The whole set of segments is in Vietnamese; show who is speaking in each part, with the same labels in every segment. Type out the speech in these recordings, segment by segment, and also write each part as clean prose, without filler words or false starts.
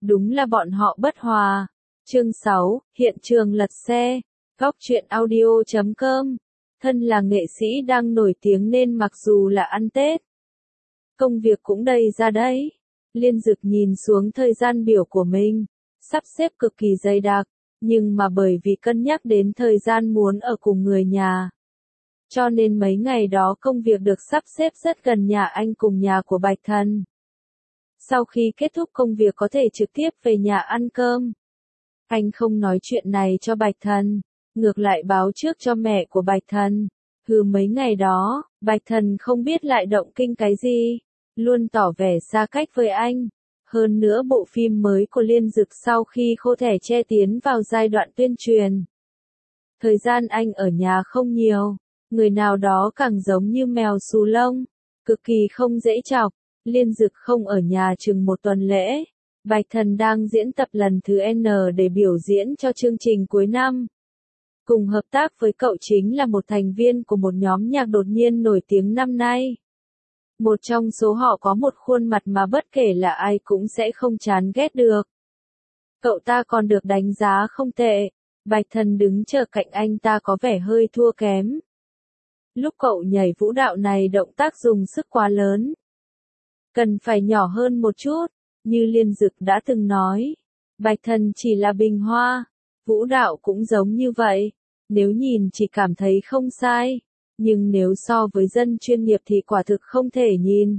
Speaker 1: Đúng là bọn họ bất hòa. Chương 6, hiện trường lật xe. Góc truyện audio.com. Thân là nghệ sĩ đang nổi tiếng nên mặc dù là ăn Tết, công việc cũng đầy ra đấy. Liên Dực nhìn xuống thời gian biểu của mình, sắp xếp cực kỳ dày đặc, nhưng mà bởi vì cân nhắc đến thời gian muốn ở cùng người nhà, cho nên mấy ngày đó công việc được sắp xếp rất gần nhà anh cùng nhà của Bạch Thần. Sau khi kết thúc công việc có thể trực tiếp về nhà ăn cơm. Anh không nói chuyện này cho Bạch Thần, ngược lại báo trước cho mẹ của Bạch Thần. Mấy ngày đó, Bạch Thần không biết lại động kinh cái gì, luôn tỏ vẻ xa cách với anh. Hơn nữa bộ phim mới của Liên Dực sau khi Khô Thẻ Tre tiến vào giai đoạn tuyên truyền. Thời gian anh ở nhà không nhiều, người nào đó càng giống như mèo xù lông, cực kỳ không dễ chọc. Liên Dực không ở nhà chừng một tuần lễ. Bạch Thần đang diễn tập lần thứ N để biểu diễn cho chương trình cuối năm. Cùng hợp tác với cậu chính là một thành viên của một nhóm nhạc đột nhiên nổi tiếng năm nay. Một trong số họ có một khuôn mặt mà bất kể là ai cũng sẽ không chán ghét được. Cậu ta còn được đánh giá không tệ. Bạch Thần đứng chờ cạnh anh ta có vẻ hơi thua kém. Lúc cậu nhảy vũ đạo này động tác dùng sức quá lớn, cần phải nhỏ hơn một chút, như Liên Dực đã từng nói. Bạch Thần chỉ là bình hoa, vũ đạo cũng giống như vậy, nếu nhìn chỉ cảm thấy không sai, nhưng nếu so với dân chuyên nghiệp thì quả thực không thể nhìn.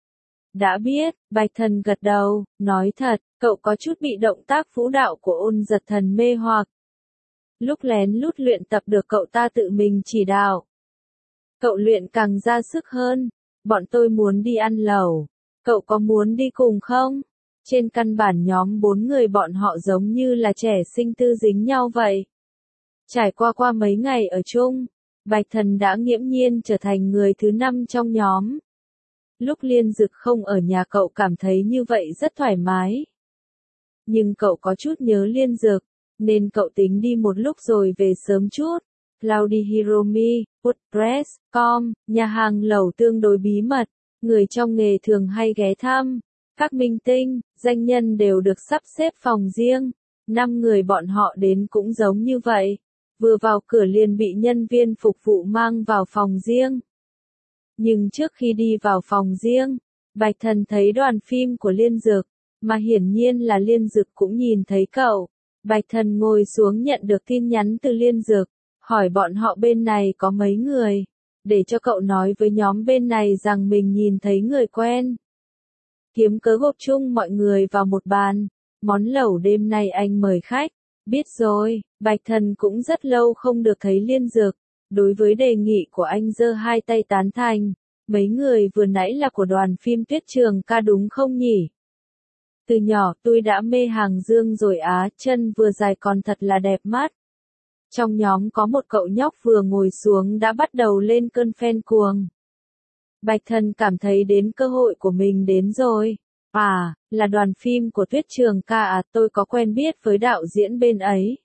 Speaker 1: Đã biết, Bạch Thần gật đầu, nói thật, cậu có chút bị động tác vũ đạo của Ôn Giật Thần mê hoặc. Lúc lén lút luyện tập được cậu ta tự mình chỉ đạo. Cậu luyện càng ra sức hơn, bọn tôi muốn đi ăn lẩu. Cậu có muốn đi cùng không? Trên căn bản nhóm 4 người bọn họ giống như là trẻ sinh tư dính nhau vậy. Trải qua mấy ngày ở chung, Bạch Thần đã nghiễm nhiên trở thành người thứ 5 trong nhóm. Lúc Liên Dực không ở nhà cậu cảm thấy như vậy rất thoải mái. Nhưng cậu có chút nhớ Liên Dực, nên cậu tính đi một lúc rồi về sớm chút. Cloudy Hiromi, Woodpress.com, nhà hàng lẩu tương đối bí mật. Người trong nghề thường hay ghé thăm. Các minh tinh, danh nhân đều được sắp xếp phòng riêng. 5 người bọn họ đến cũng giống như vậy. Vừa vào cửa liền bị nhân viên phục vụ mang vào phòng riêng. Nhưng trước khi đi vào phòng riêng, Bạch Thần thấy đoàn phim của Liên Dực, mà hiển nhiên là Liên Dực cũng nhìn thấy cậu. Bạch Thần ngồi xuống nhận được tin nhắn từ Liên Dực, hỏi bọn họ bên này có mấy người, để cho cậu nói với nhóm bên này rằng mình nhìn thấy người quen. Kiếm cớ gộp chung mọi người vào một bàn, món lẩu đêm nay anh mời khách. Biết rồi, Bạch Thần cũng rất lâu không được thấy Liên Dực. Đối với đề nghị của anh giơ hai tay tán thành. Mấy người vừa nãy là của đoàn phim Tuyết Trường Ca đúng không nhỉ? Từ nhỏ tôi đã mê hàng dương rồi á, chân vừa dài còn thật là đẹp mắt. Trong nhóm có một cậu nhóc vừa ngồi xuống đã bắt đầu lên cơn fan cuồng. Bạch Thần cảm thấy đến cơ hội của mình đến rồi. À, là đoàn phim của Tuyết Trường Ca à, tôi có quen biết với đạo diễn bên ấy.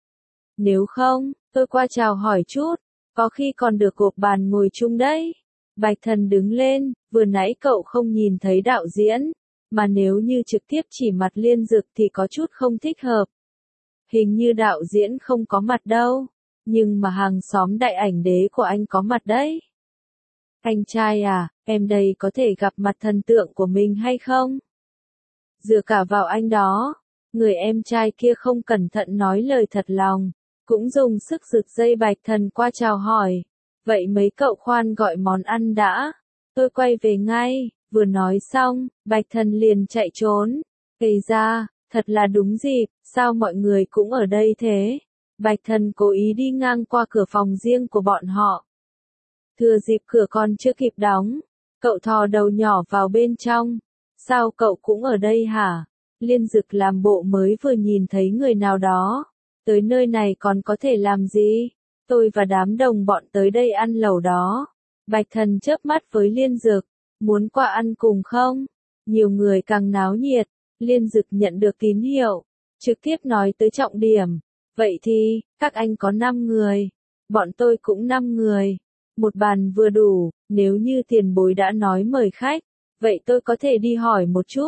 Speaker 1: Nếu không, tôi qua chào hỏi chút, có khi còn được gộp bàn ngồi chung đấy. Bạch Thần đứng lên, vừa nãy cậu không nhìn thấy đạo diễn, mà nếu như trực tiếp chỉ mặt Liên Dực thì có chút không thích hợp. Hình như đạo diễn không có mặt đâu, nhưng mà hàng xóm đại ảnh đế của anh có mặt đấy. Anh trai à, em đây có thể gặp mặt thần tượng của mình hay không? Dựa cả vào anh đó, người em trai kia không cẩn thận nói lời thật lòng, cũng dùng sức giật dây Bạch Thần qua chào hỏi. Vậy mấy cậu khoan gọi món ăn đã, tôi quay về ngay. Vừa nói xong, Bạch Thần liền chạy trốn. Gây ra, thật là đúng dịp, sao mọi người cũng ở đây thế? Bạch Thần cố ý đi ngang qua cửa phòng riêng của bọn họ. Thừa dịp cửa còn chưa kịp đóng, cậu thò đầu nhỏ vào bên trong. Sao cậu cũng ở đây hả? Liên Dực làm bộ mới vừa nhìn thấy người nào đó. Tới nơi này còn có thể làm gì? Tôi và đám đồng bọn tới đây ăn lẩu đó. Bạch Thần chớp mắt với Liên Dực. Muốn qua ăn cùng không? Nhiều người càng náo nhiệt. Liên Dực nhận được tín hiệu, trực tiếp nói tới trọng điểm. Vậy thì, các anh có 5 người. Bọn tôi cũng 5 người. Một bàn vừa đủ, nếu như tiền bối đã nói mời khách. Vậy tôi có thể đi hỏi một chút.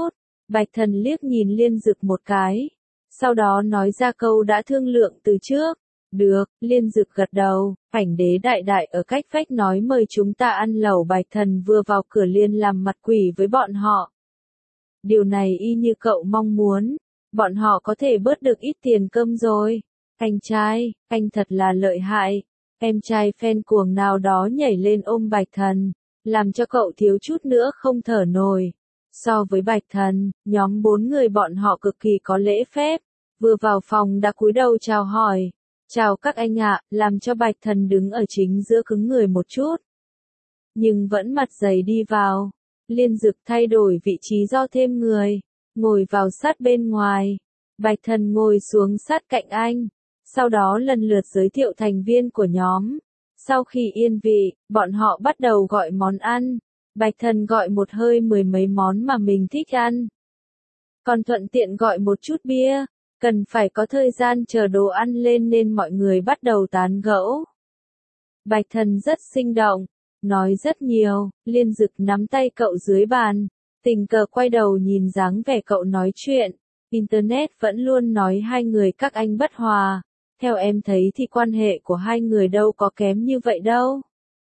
Speaker 1: Bạch Thần liếc nhìn Liên Dực một cái. Sau đó nói ra câu đã thương lượng từ trước. Được, Liên Dực gật đầu, Ảnh Đế đại đại ở cách vách nói mời chúng ta ăn lẩu. Bạch Thần vừa vào cửa liền làm mặt quỷ với bọn họ. Điều này y như cậu mong muốn, bọn họ có thể bớt được ít tiền cơm rồi. Anh trai, anh thật là lợi hại. Em trai fan cuồng nào đó nhảy lên ôm Bạch Thần, làm cho cậu thiếu chút nữa không thở nổi. So với Bạch Thần, nhóm 4 người bọn họ cực kỳ có lễ phép, vừa vào phòng đã cúi đầu chào hỏi. Chào các anh ạ, làm cho Bạch Thần đứng ở chính giữa cứng người một chút. Nhưng vẫn mặt dày đi vào. Liên Dực thay đổi vị trí do thêm người, ngồi vào sát bên ngoài. Bạch Thần ngồi xuống sát cạnh anh, sau đó lần lượt giới thiệu thành viên của nhóm. Sau khi yên vị, bọn họ bắt đầu gọi món ăn. Bạch Thần gọi một hơi 10 mấy món mà mình thích ăn. Còn thuận tiện gọi một chút bia, cần phải có thời gian chờ đồ ăn lên nên mọi người bắt đầu tán gẫu. Bạch Thần rất sinh động, nói rất nhiều. Liên Dực nắm tay cậu dưới bàn, tình cờ quay đầu nhìn dáng vẻ cậu nói chuyện. Internet vẫn luôn nói hai người các anh bất hòa. Theo em thấy thì quan hệ của hai người đâu có kém như vậy đâu.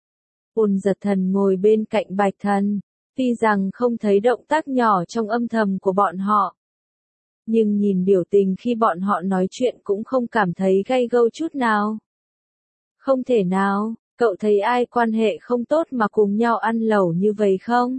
Speaker 1: Ôn Giật Thần ngồi bên cạnh Bạch Thần, tuy rằng không thấy động tác nhỏ trong âm thầm của bọn họ, nhưng nhìn biểu tình khi bọn họ nói chuyện cũng không cảm thấy gay gâu chút nào. Không thể nào, cậu thấy ai quan hệ không tốt mà cùng nhau ăn lẩu như vậy không?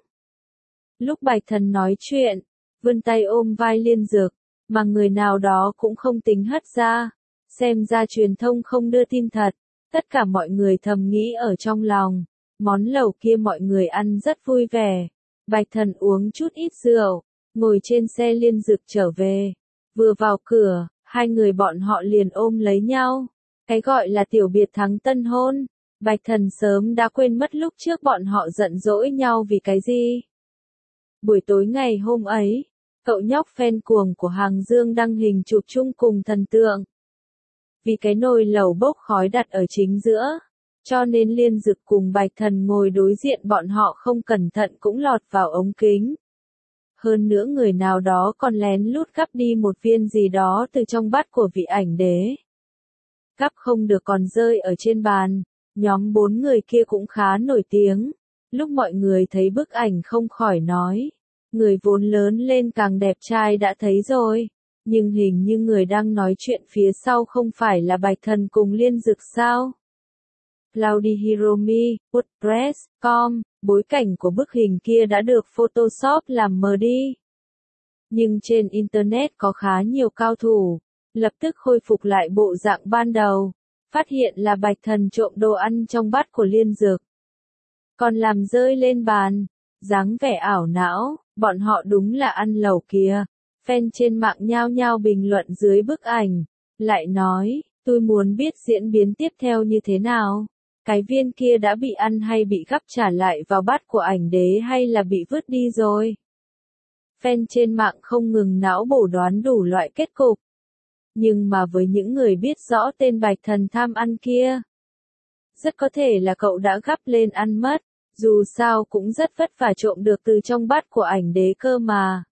Speaker 1: Lúc Bạch Thần nói chuyện, vươn tay ôm vai Liên Dực, mà người nào đó cũng không tính hất ra. Xem ra truyền thông không đưa tin thật, tất cả mọi người thầm nghĩ ở trong lòng. Món lẩu kia mọi người ăn rất vui vẻ. Bạch Thần uống chút ít rượu, ngồi trên xe Liên Dực trở về. Vừa vào cửa, hai người bọn họ liền ôm lấy nhau. Cái gọi là tiểu biệt thắng tân hôn. Bạch Thần sớm đã quên mất lúc trước bọn họ giận dỗi nhau vì cái gì. Buổi tối ngày hôm ấy, cậu nhóc fan cuồng của Hàng Dương đăng hình chụp chung cùng thần tượng. Vì cái nồi lẩu bốc khói đặt ở chính giữa, cho nên Liên Dực cùng Bạch Thần ngồi đối diện bọn họ không cẩn thận cũng lọt vào ống kính. Hơn nữa người nào đó còn lén lút gắp đi một viên gì đó từ trong bát của vị ảnh đế. Gắp không được còn rơi ở trên bàn. Nhóm 4 người kia cũng khá nổi tiếng. Lúc mọi người thấy bức ảnh không khỏi nói, người vốn lớn lên càng đẹp trai đã thấy rồi. Nhưng hình như người đang nói chuyện phía sau không phải là Bạch Thần cùng Liên Dực sao? Claudi Hiromi, WordPress.com, bối cảnh của bức hình kia đã được Photoshop làm mờ đi. Nhưng trên Internet có khá nhiều cao thủ, lập tức khôi phục lại bộ dạng ban đầu, phát hiện là Bạch Thần trộm đồ ăn trong bát của Liên Dực. Còn làm rơi lên bàn, dáng vẻ ảo não, bọn họ đúng là ăn lẩu kìa. Fan trên mạng nhao nhao bình luận dưới bức ảnh, lại nói, tôi muốn biết diễn biến tiếp theo như thế nào. Cái viên kia đã bị ăn hay bị gắp trả lại vào bát của ảnh đế hay là bị vứt đi rồi. Fan trên mạng không ngừng não bổ đoán đủ loại kết cục. Nhưng mà với những người biết rõ tên Bạch Thần tham ăn kia, rất có thể là cậu đã gắp lên ăn mất, dù sao cũng rất vất vả trộm được từ trong bát của ảnh đế cơ mà.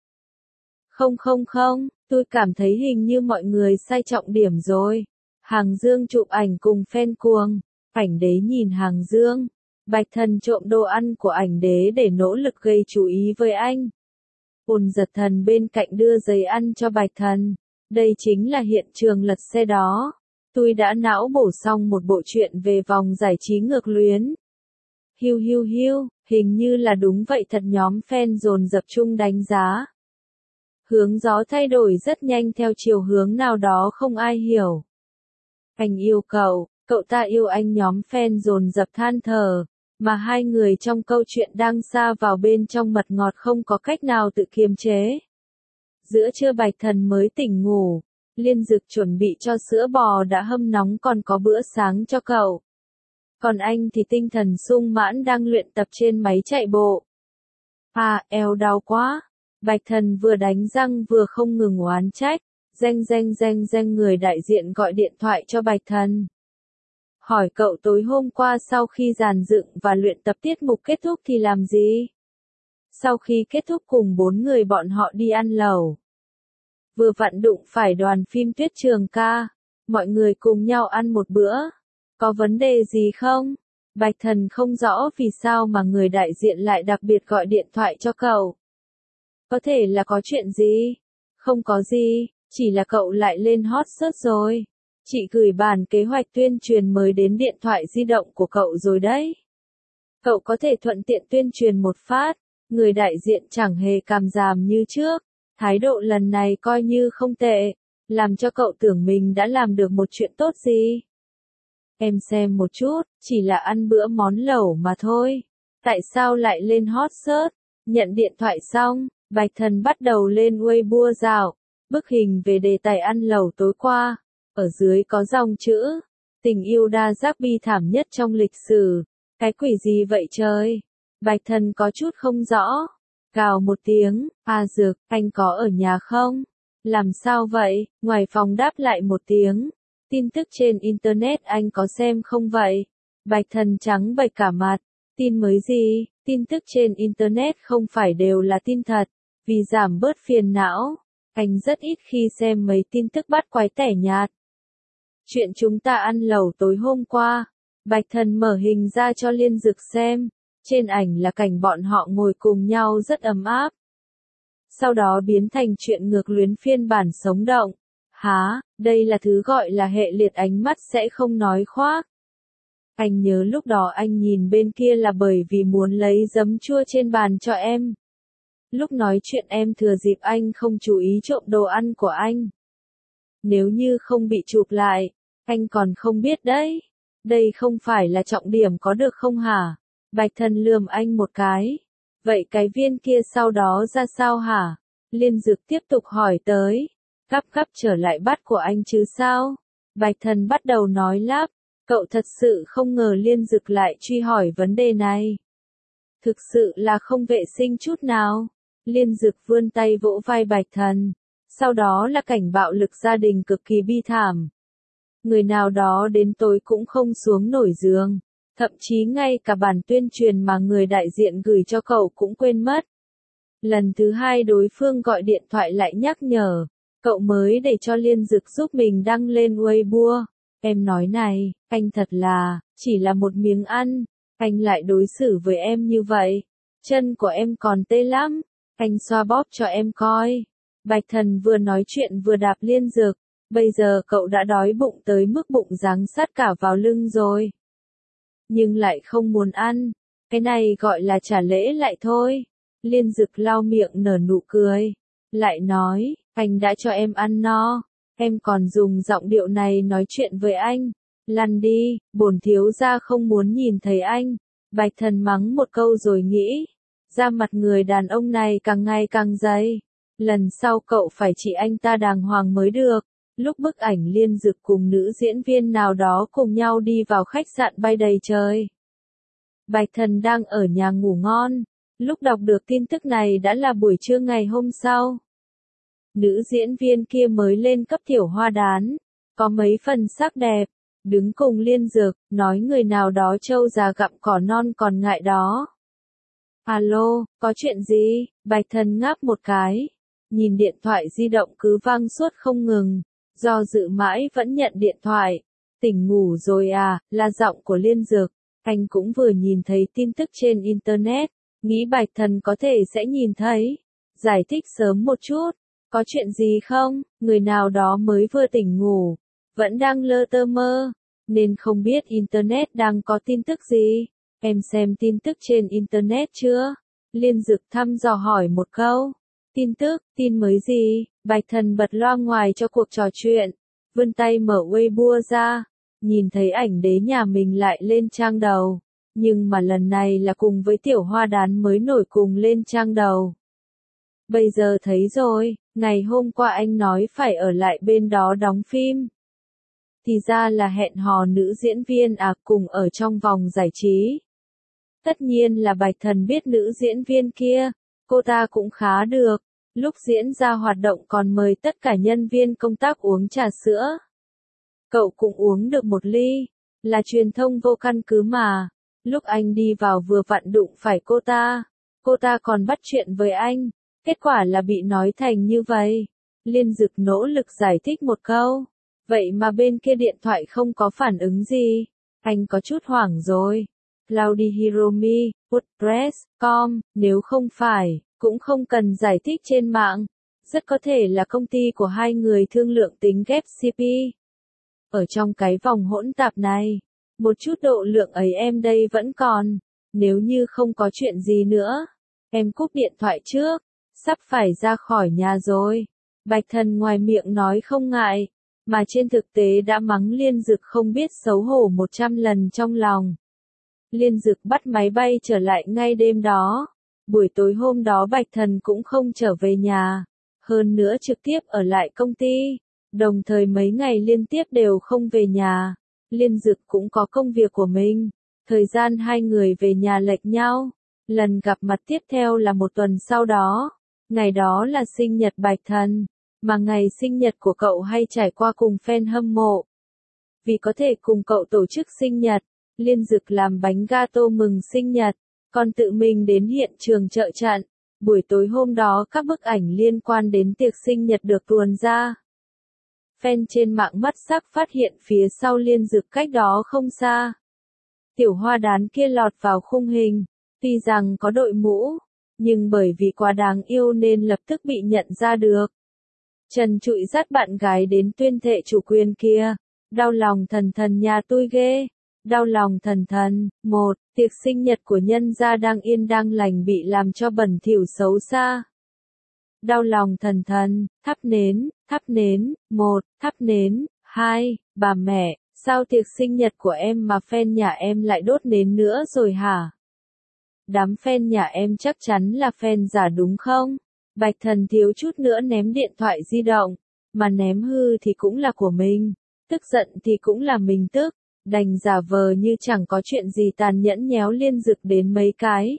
Speaker 1: Không, tôi cảm thấy hình như mọi người sai trọng điểm rồi. Hàng Dương chụp ảnh cùng fan cuồng. Ảnh đế nhìn Hàng Dương. Bạch Thần trộm đồ ăn của ảnh đế để nỗ lực gây chú ý với anh. Ôn Giật Thần bên cạnh đưa giấy ăn cho Bạch Thần. Đây chính là hiện trường lật xe đó. Tôi đã não bổ xong một bộ truyện về vòng giải trí ngược luyến. Hiu, hình như là đúng vậy thật. Nhóm fan dồn dập chung đánh giá. Hướng gió thay đổi rất nhanh theo chiều hướng nào đó không ai hiểu. Anh yêu cậu ta yêu anh. Nhóm fan dồn dập than thở, mà hai người trong câu chuyện đang sa vào bên trong mật ngọt không có cách nào tự kiềm chế. Giữa trưa Bạch Thần mới tỉnh ngủ, Liên Dực chuẩn bị cho sữa bò đã hâm nóng còn có bữa sáng cho cậu. Còn anh thì tinh thần sung mãn đang luyện tập trên máy chạy bộ. Eo đau quá. Bạch Thần vừa đánh răng vừa không ngừng oán trách. Danh người đại diện gọi điện thoại cho Bạch Thần. Hỏi cậu tối hôm qua sau khi dàn dựng và luyện tập tiết mục kết thúc thì làm gì? Sau khi kết thúc cùng 4 người bọn họ đi ăn lẩu. Vừa vặn đụng phải đoàn phim Tuyết Trường Ca. Mọi người cùng nhau ăn một bữa. Có vấn đề gì không? Bạch Thần không rõ vì sao mà người đại diện lại đặc biệt gọi điện thoại cho cậu. Có thể là có chuyện gì? Không có gì, chỉ là cậu lại lên hot search rồi. Chị gửi bản kế hoạch tuyên truyền mới đến điện thoại di động của cậu rồi đấy. Cậu có thể thuận tiện tuyên truyền một phát. Người đại diện chẳng hề càm ràm như trước. Thái độ lần này coi như không tệ. Làm cho cậu tưởng mình đã làm được một chuyện tốt gì. Em xem một chút, chỉ là ăn bữa món lẩu mà thôi. Tại sao lại lên hot search? Nhận điện thoại xong, Bạch Thần bắt đầu lên Weibo dạo. Bức hình về đề tài ăn lẩu tối qua. Ở dưới có dòng chữ. Tình yêu đa giác bi thảm nhất trong lịch sử. Cái quỷ gì vậy trời? Bạch Thần có chút không rõ. Cào một tiếng, Dược, anh có ở nhà không? Làm sao vậy? Ngoài phòng đáp lại một tiếng. Tin tức trên Internet anh có xem không vậy? Bạch Thần trắng bệch cả mặt. Tin mới gì? Tin tức trên Internet không phải đều là tin thật. Vì giảm bớt phiền não, anh rất ít khi xem mấy tin tức bắt quái tẻ nhạt. Chuyện chúng ta ăn lẩu tối hôm qua. Bạch Thần mở hình ra cho Liên Dực xem. Trên ảnh là cảnh bọn họ ngồi cùng nhau rất ấm áp. Sau đó biến thành chuyện ngược luyến phiên bản sống động. Hả, đây là thứ gọi là hệ liệt ánh mắt sẽ không nói khoác. Anh nhớ lúc đó anh nhìn bên kia là bởi vì muốn lấy giấm chua trên bàn cho em. Lúc nói chuyện em thừa dịp anh không chú ý trộm đồ ăn của anh. Nếu như không bị chụp lại, anh còn không biết đấy. Đây không phải là trọng điểm có được không hả? Bạch Thần lườm anh một cái. Vậy cái viên kia sau đó ra sao hả? Liên Dực tiếp tục hỏi tới. Gắp trở lại bát của anh chứ sao? Bạch Thần bắt đầu nói lắp. Cậu thật sự không ngờ Liên Dực lại truy hỏi vấn đề này. Thực sự là không vệ sinh chút nào. Liên Dực vươn tay vỗ vai Bạch Thần. Sau đó là cảnh bạo lực gia đình cực kỳ bi thảm. Người nào đó đến tối cũng không xuống nổi giường. Thậm chí ngay cả bản tuyên truyền mà người đại diện gửi cho cậu cũng quên mất. Lần thứ 2 đối phương gọi điện thoại lại nhắc nhở. Cậu mới để cho Liên Dực giúp mình đăng lên Weibo. Em nói này, anh thật là, chỉ là một miếng ăn. Anh lại đối xử với em như vậy. Chân của em còn tê lắm. Anh xoa bóp cho em coi. Bạch Thần vừa nói chuyện vừa đạp Liên Dực. Bây giờ cậu đã đói bụng tới mức bụng giáng sát cả vào lưng rồi. Nhưng lại không muốn ăn. Cái này gọi là trả lễ lại thôi. Liên Dực lau miệng nở nụ cười. Lại nói, anh đã cho em ăn no. Em còn dùng giọng điệu này nói chuyện với anh. Lăn đi, bổn thiếu gia không muốn nhìn thấy anh. Bạch Thần mắng một câu rồi nghĩ. Da mặt người đàn ông này càng ngày càng dày. Lần sau cậu phải chỉ anh ta đàng hoàng mới được. Lúc bức ảnh Liên Dực cùng nữ diễn viên nào đó cùng nhau đi vào khách sạn bay đầy trời. Bạch Thần đang ở nhà ngủ ngon. Lúc đọc được tin tức này đã là buổi trưa ngày hôm sau. Nữ diễn viên kia mới lên cấp tiểu hoa đán. Có mấy phần sắc đẹp. Đứng cùng Liên Dực, nói người nào đó trâu già gặm cỏ non còn ngại đó. Alo, có chuyện gì? Bạch Thần ngáp một cái. Nhìn điện thoại di động cứ vang suốt không ngừng. Do dự mãi vẫn nhận điện thoại. Tỉnh ngủ rồi à, là giọng của Liên Dực. Anh cũng vừa nhìn thấy tin tức trên Internet. Nghĩ Bạch Thần có thể sẽ nhìn thấy. Giải thích sớm một chút. Có chuyện gì không? Người nào đó mới vừa tỉnh ngủ. Vẫn đang lơ tơ mơ. Nên không biết Internet đang có tin tức gì. Em xem tin tức trên Internet chưa? Liên Dực thăm dò hỏi một câu. Tin tức, tin mới gì? Bạch Thần bật loa ngoài cho cuộc trò chuyện. Vươn tay mở Weibo ra. Nhìn thấy ảnh đế nhà mình lại lên trang đầu. Nhưng mà lần này là cùng với tiểu hoa đán mới nổi cùng lên trang đầu. Bây giờ thấy rồi, ngày hôm qua anh nói phải ở lại bên đó đóng phim. Thì ra là hẹn hò nữ diễn viên cùng ở trong vòng giải trí. Tất nhiên là Bạch Thần biết nữ diễn viên kia, cô ta cũng khá được. Lúc diễn ra hoạt động còn mời tất cả nhân viên công tác uống trà sữa. Cậu cũng uống được một ly, là truyền thông vô căn cứ mà. Lúc anh đi vào vừa vặn đụng phải cô ta. Cô ta còn bắt chuyện với anh. Kết quả là bị nói thành như vậy. Liên Dực nỗ lực giải thích một câu. Vậy mà bên kia điện thoại không có phản ứng gì. Anh có chút hoảng rồi. Cloudy Hiromi, WordPress.com, nếu không phải, cũng không cần giải thích trên mạng. Rất có thể là công ty của hai người thương lượng tính ghép CP. Ở trong cái vòng hỗn tạp này, một chút độ lượng ấy em đây vẫn còn. Nếu như không có chuyện gì nữa, em cúp điện thoại trước. Sắp phải ra khỏi nhà rồi. Bạch Thần ngoài miệng nói không ngại, mà trên thực tế đã mắng Liên Dực không biết xấu hổ 100 lần trong lòng. Liên Dực bắt máy bay trở lại ngay đêm đó. Buổi tối hôm đó Bạch Thần cũng không trở về nhà, hơn nữa trực tiếp ở lại công ty, đồng thời mấy ngày liên tiếp đều không về nhà. Liên Dực cũng có công việc của mình, thời gian hai người về nhà lệch nhau. Lần gặp mặt tiếp theo là một tuần sau đó, ngày đó là sinh nhật Bạch Thần, mà ngày sinh nhật của cậu hay trải qua cùng fan hâm mộ. Vì có thể cùng cậu tổ chức sinh nhật, Liên Dực làm bánh gato mừng sinh nhật, còn tự mình đến hiện trường trợ trận. Buổi tối hôm đó các bức ảnh liên quan đến tiệc sinh nhật được tuồn ra. Fan trên mạng mắt sắc phát hiện phía sau Liên Dực cách đó không xa. Tiểu hoa đán kia lọt vào khung hình, tuy rằng có đội mũ, nhưng bởi vì quá đáng yêu nên lập tức bị nhận ra được. Trần Trụi dắt bạn gái đến tuyên thệ chủ quyền kia. Đau lòng thần thần nhà tôi ghê. Đau lòng thần thần. Một, tiệc sinh nhật của nhân gia đang yên đang lành bị làm cho bẩn thỉu xấu xa. Đau lòng thần thần. Thắp nến. Một, thắp nến. Hai, bà mẹ, sao tiệc sinh nhật của em mà fan nhà em lại đốt nến nữa rồi hả? Đám fan nhà em chắc chắn là fan giả đúng không? Bạch Thần thiếu chút nữa ném điện thoại di động, mà ném hư thì cũng là của mình, tức giận thì cũng là mình tức, đành giả vờ như chẳng có chuyện gì tàn nhẫn nhéo Liên Dực đến mấy cái.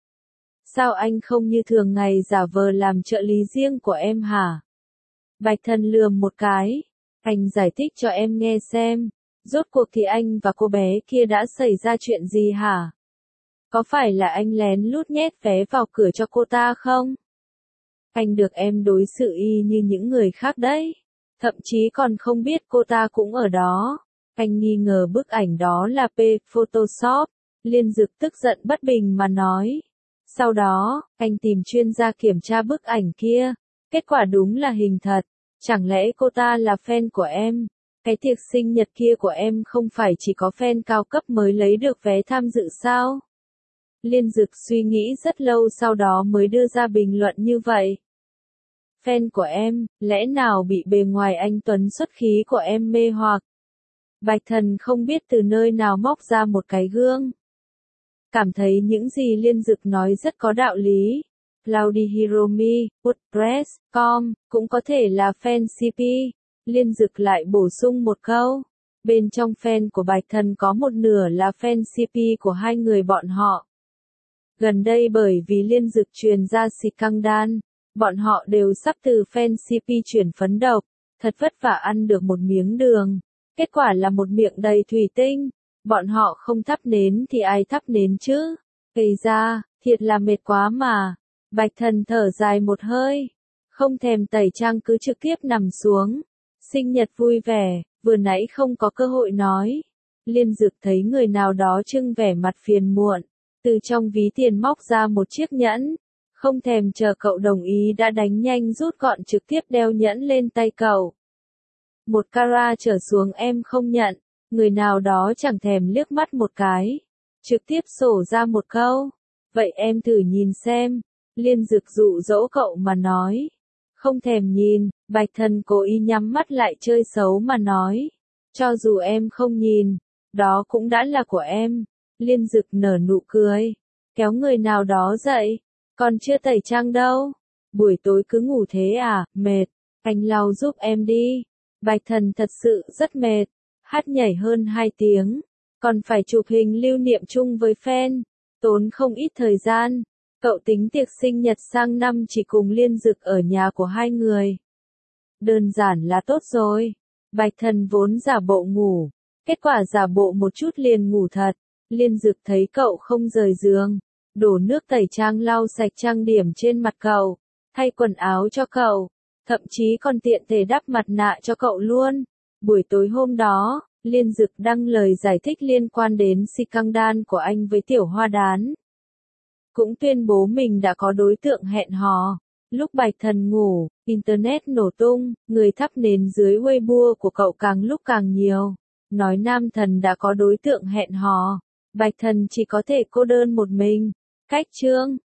Speaker 1: Sao anh không như thường ngày giả vờ làm trợ lý riêng của em hả? Bạch Thần lườm một cái, anh giải thích cho em nghe xem, rốt cuộc thì anh và cô bé kia đã xảy ra chuyện gì hả? Có phải là anh lén lút nhét vé vào cửa cho cô ta không? Anh được em đối xử y như những người khác đấy. Thậm chí còn không biết cô ta cũng ở đó. Anh nghi ngờ bức ảnh đó là Photoshop. Liên Dực tức giận bất bình mà nói. Sau đó, anh tìm chuyên gia kiểm tra bức ảnh kia. Kết quả đúng là hình thật. Chẳng lẽ cô ta là fan của em? Cái tiệc sinh nhật kia của em không phải chỉ có fan cao cấp mới lấy được vé tham dự sao? Liên Dực suy nghĩ rất lâu sau đó mới đưa ra bình luận như vậy. Fan của em, lẽ nào bị bề ngoài anh tuấn xuất khí của em mê hoặc? Bạch Thần không biết từ nơi nào móc ra một cái gương. Cảm thấy những gì Liên Dực nói rất có đạo lý. Cloudy Hiromi, WordPress.com, cũng có thể là fan CP. Liên Dực lại bổ sung một câu. Bên trong fan của Bạch Thần có một nửa là fan CP của hai người bọn họ. Gần đây bởi vì Liên Dực truyền ra scandal, bọn họ đều sắp từ fan CP chuyển phấn độc, thật vất vả ăn được một miếng đường. Kết quả là một miệng đầy thủy tinh, bọn họ không thắp nến thì ai thắp nến chứ? Gây ra, thiệt là mệt quá mà. Bạch Thần thở dài một hơi, không thèm tẩy trang cứ trực tiếp nằm xuống. Sinh nhật vui vẻ, vừa nãy không có cơ hội nói. Liên Dực thấy người nào đó trưng vẻ mặt phiền muộn, từ trong ví tiền móc ra một chiếc nhẫn. Không thèm chờ cậu đồng ý đã đánh nhanh rút gọn trực tiếp đeo nhẫn lên tay cậu. 1 carat trở xuống em không nhận, người nào đó chẳng thèm liếc mắt một cái. Trực tiếp sổ ra một câu. Vậy em thử nhìn xem. Liên Dực dụ dỗ cậu mà nói. Không thèm nhìn, Bạch Thần cố ý nhắm mắt lại chơi xấu mà nói. Cho dù em không nhìn, đó cũng đã là của em. Liên Dực nở nụ cười, kéo người nào đó dậy. Còn chưa tẩy trang đâu. Buổi tối cứ ngủ thế à, mệt. Anh lau giúp em đi. Bạch Thần thật sự rất mệt. Hát nhảy hơn 2 tiếng. Còn phải chụp hình lưu niệm chung với fan. Tốn không ít thời gian. Cậu tính tiệc sinh nhật sang năm chỉ cùng Liên Dực ở nhà của hai người. Đơn giản là tốt rồi. Bạch Thần vốn giả bộ ngủ. Kết quả giả bộ một chút liền ngủ thật. Liên Dực thấy cậu không rời giường, đổ nước tẩy trang lau sạch trang điểm trên mặt cậu, thay quần áo cho cậu, thậm chí còn tiện thể đắp mặt nạ cho cậu luôn. Buổi tối hôm đó, Liên Dực đăng lời giải thích liên quan đến scandal của anh với Tiểu Hoa Đán. Cũng tuyên bố mình đã có đối tượng hẹn hò. Lúc Bạch Thần ngủ, Internet nổ tung, người thắp nến dưới Weibo của cậu càng lúc càng nhiều. Nói nam thần đã có đối tượng hẹn hò. Bạch Thần chỉ có thể cô đơn một mình. Cách chương